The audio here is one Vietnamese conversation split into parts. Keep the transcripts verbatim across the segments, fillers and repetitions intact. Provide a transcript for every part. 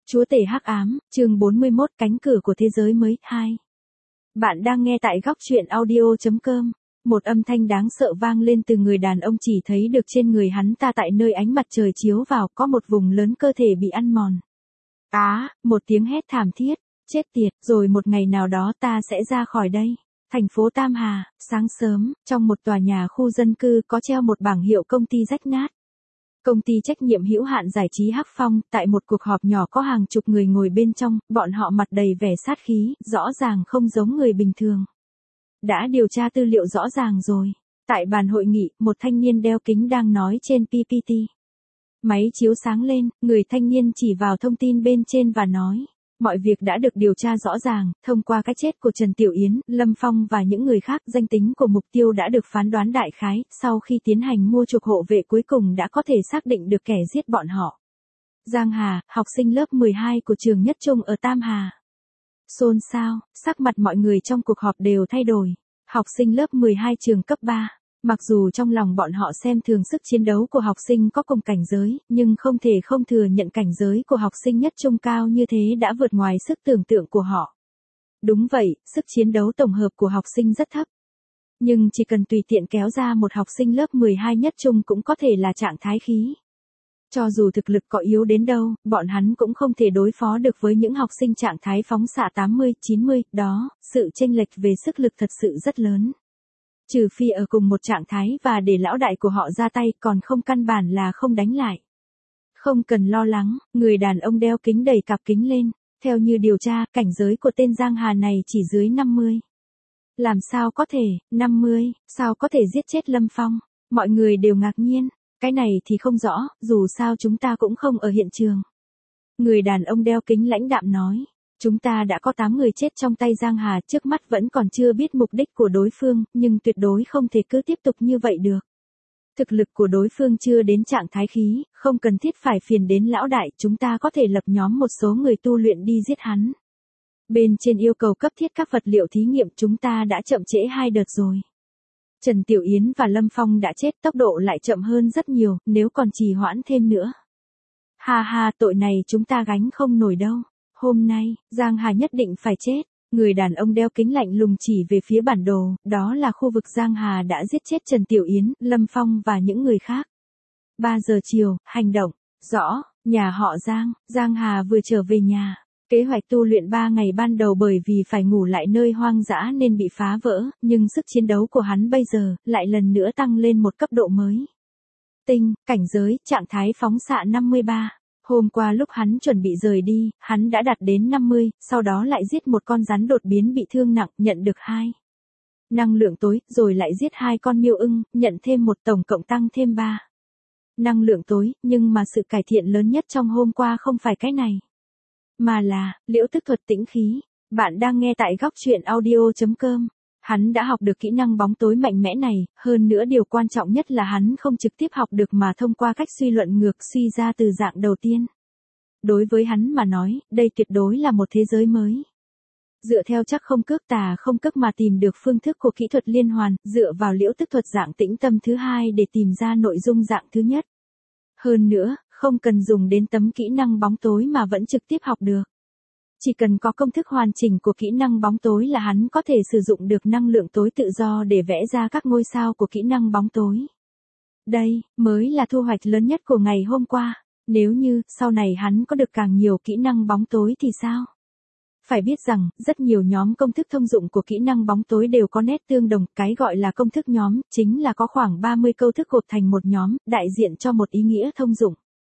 Chúa tể hắc ám, chương bốn mươi mốt cánh cửa của thế giới mới, hai. Bạn đang nghe tại góc truyện audio chấm com. Một âm thanh đáng sợ vang lên từ người đàn ông, chỉ thấy được trên người hắn ta tại nơi ánh mặt trời chiếu vào có một vùng lớn cơ thể bị ăn mòn. Á, à, một tiếng hét thảm thiết, chết tiệt, rồi một ngày nào đó ta sẽ ra khỏi đây. Thành phố Tam Hà, sáng sớm, trong một tòa nhà khu dân cư có treo một bảng hiệu công ty rách nát. Công ty trách nhiệm hữu hạn giải trí Hắc Phong, tại một cuộc họp nhỏ có hàng chục người ngồi bên trong, bọn họ mặt đầy vẻ sát khí, rõ ràng không giống người bình thường. Đã điều tra tư liệu rõ ràng rồi. Tại bàn hội nghị, một thanh niên đeo kính đang nói trên pê pê tê. Máy chiếu sáng lên, người thanh niên chỉ vào thông tin bên trên và nói. Mọi việc đã được điều tra rõ ràng, thông qua cái chết của Trần Tiểu Yến, Lâm Phong và những người khác, danh tính của mục tiêu đã được phán đoán đại khái, sau khi tiến hành mua chuộc hộ vệ cuối cùng đã có thể xác định được kẻ giết bọn họ. Giang Hà, học sinh lớp mười hai của trường Nhất Trung ở Tam Hà. Xôn xao, sắc mặt mọi người trong cuộc họp đều thay đổi. Học sinh lớp mười hai trường cấp ba. Mặc dù trong lòng bọn họ xem thường sức chiến đấu của học sinh có cùng cảnh giới, nhưng không thể không thừa nhận cảnh giới của học sinh Nhất Trung cao như thế đã vượt ngoài sức tưởng tượng của họ. Đúng vậy, sức chiến đấu tổng hợp của học sinh rất thấp. Nhưng chỉ cần tùy tiện kéo ra một học sinh lớp mười hai Nhất Trung cũng có thể là trạng thái khí. Cho dù thực lực có yếu đến đâu, bọn hắn cũng không thể đối phó được với những học sinh trạng thái phóng xạ tám mươi, chín mươi, đó, sự chênh lệch về sức lực thật sự rất lớn. Trừ phi ở cùng một trạng thái và để lão đại của họ ra tay, còn không căn bản là không đánh lại. Không cần lo lắng, người đàn ông đeo kính đẩy cặp kính lên. Theo như điều tra, cảnh giới của tên Giang Hà này chỉ dưới năm mươi. Làm sao có thể, năm mươi, sao có thể giết chết Lâm Phong? Mọi người đều ngạc nhiên. Cái này thì không rõ, dù sao chúng ta cũng không ở hiện trường. Người đàn ông đeo kính lãnh đạm nói. Chúng ta đã có tám người chết trong tay Giang Hà, trước mắt vẫn còn chưa biết mục đích của đối phương, nhưng tuyệt đối không thể cứ tiếp tục như vậy được. Thực lực của đối phương chưa đến trạng thái khí, không cần thiết phải phiền đến lão đại, chúng ta có thể lập nhóm một số người tu luyện đi giết hắn. Bên trên yêu cầu cấp thiết các vật liệu thí nghiệm, chúng ta đã chậm trễ hai đợt rồi. Trần Tiểu Yến và Lâm Phong đã chết, tốc độ lại chậm hơn rất nhiều, nếu còn trì hoãn thêm nữa. Ha ha, tội này chúng ta gánh không nổi đâu. Hôm nay, Giang Hà nhất định phải chết. Người đàn ông đeo kính lạnh lùng chỉ về phía bản đồ, đó là khu vực Giang Hà đã giết chết Trần Tiểu Yến, Lâm Phong và những người khác. ba giờ chiều, hành động. Rõ, nhà họ Giang, Giang Hà vừa trở về nhà. Kế hoạch tu luyện ba ngày ban đầu bởi vì phải ngủ lại nơi hoang dã nên bị phá vỡ, nhưng sức chiến đấu của hắn bây giờ, lại lần nữa tăng lên một cấp độ mới. Tinh, cảnh giới, trạng thái phóng xạ năm mươi ba. Hôm qua lúc hắn chuẩn bị rời đi, hắn đã đạt đến năm mươi, sau đó lại giết một con rắn đột biến bị thương nặng, nhận được hai năng lượng tối, rồi lại giết hai con miêu ưng, nhận thêm một, tổng cộng tăng thêm ba năng lượng tối, nhưng mà sự cải thiện lớn nhất trong hôm qua không phải cái này, mà là liễu tức thuật tĩnh khí. Bạn đang nghe tại góc truyện audio chấm com. Hắn đã học được kỹ năng bóng tối mạnh mẽ này, hơn nữa điều quan trọng nhất là hắn không trực tiếp học được mà thông qua cách suy luận ngược suy ra từ dạng đầu tiên. Đối với hắn mà nói, đây tuyệt đối là một thế giới mới. Dựa theo chắc không cước tà không cước mà tìm được phương thức của kỹ thuật liên hoàn, dựa vào liễu tức thuật dạng tĩnh tâm thứ hai để tìm ra nội dung dạng thứ nhất. Hơn nữa, không cần dùng đến tấm kỹ năng bóng tối mà vẫn trực tiếp học được. Chỉ cần có công thức hoàn chỉnh của kỹ năng bóng tối là hắn có thể sử dụng được năng lượng tối tự do để vẽ ra các ngôi sao của kỹ năng bóng tối. Đây, mới là thu hoạch lớn nhất của ngày hôm qua. Nếu như, sau này hắn có được càng nhiều kỹ năng bóng tối thì sao? Phải biết rằng, rất nhiều nhóm công thức thông dụng của kỹ năng bóng tối đều có nét tương đồng, cái gọi là công thức nhóm, chính là có khoảng ba mươi câu thức gộp thành một nhóm, đại diện cho một ý nghĩa thông dụng.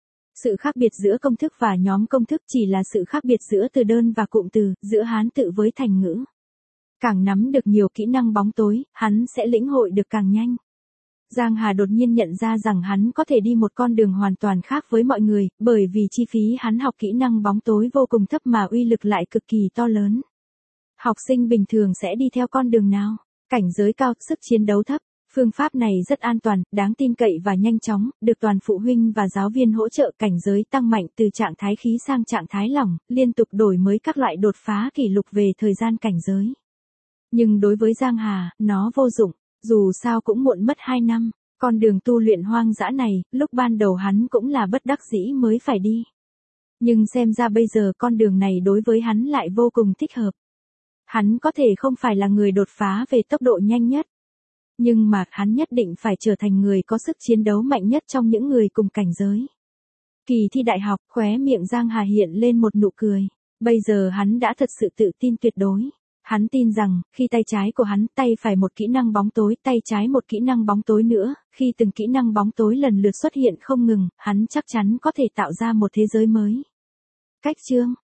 Sự khác biệt giữa công thức và nhóm công thức chỉ là sự khác biệt giữa từ đơn và cụm từ, giữa Hán tự với thành ngữ. Càng nắm được nhiều kỹ năng bóng tối, hắn sẽ lĩnh hội được càng nhanh. Giang Hà đột nhiên nhận ra rằng hắn có thể đi một con đường hoàn toàn khác với mọi người, bởi vì chi phí hắn học kỹ năng bóng tối vô cùng thấp mà uy lực lại cực kỳ to lớn. Học sinh bình thường sẽ đi theo con đường nào? Cảnh giới cao, sức chiến đấu thấp. Phương pháp này rất an toàn, đáng tin cậy và nhanh chóng, được toàn phụ huynh và giáo viên hỗ trợ. Cảnh giới tăng mạnh từ trạng thái khí sang trạng thái lỏng, liên tục đổi mới các loại đột phá kỷ lục về thời gian cảnh giới. Nhưng đối với Giang Hà, nó vô dụng, dù sao cũng muộn mất hai năm, con đường tu luyện hoang dã này, lúc ban đầu hắn cũng là bất đắc dĩ mới phải đi. Nhưng xem ra bây giờ con đường này đối với hắn lại vô cùng thích hợp. Hắn có thể không phải là người đột phá về tốc độ nhanh nhất. Nhưng mà hắn nhất định phải trở thành người có sức chiến đấu mạnh nhất trong những người cùng cảnh giới. Kỳ thi đại học, khóe miệng Giang Hà hiện lên một nụ cười. Bây giờ hắn đã thật sự tự tin tuyệt đối. Hắn tin rằng, khi tay trái của hắn, tay phải một kỹ năng bóng tối, tay trái một kỹ năng bóng tối nữa, khi từng kỹ năng bóng tối lần lượt xuất hiện không ngừng, hắn chắc chắn có thể tạo ra một thế giới mới. Cách chương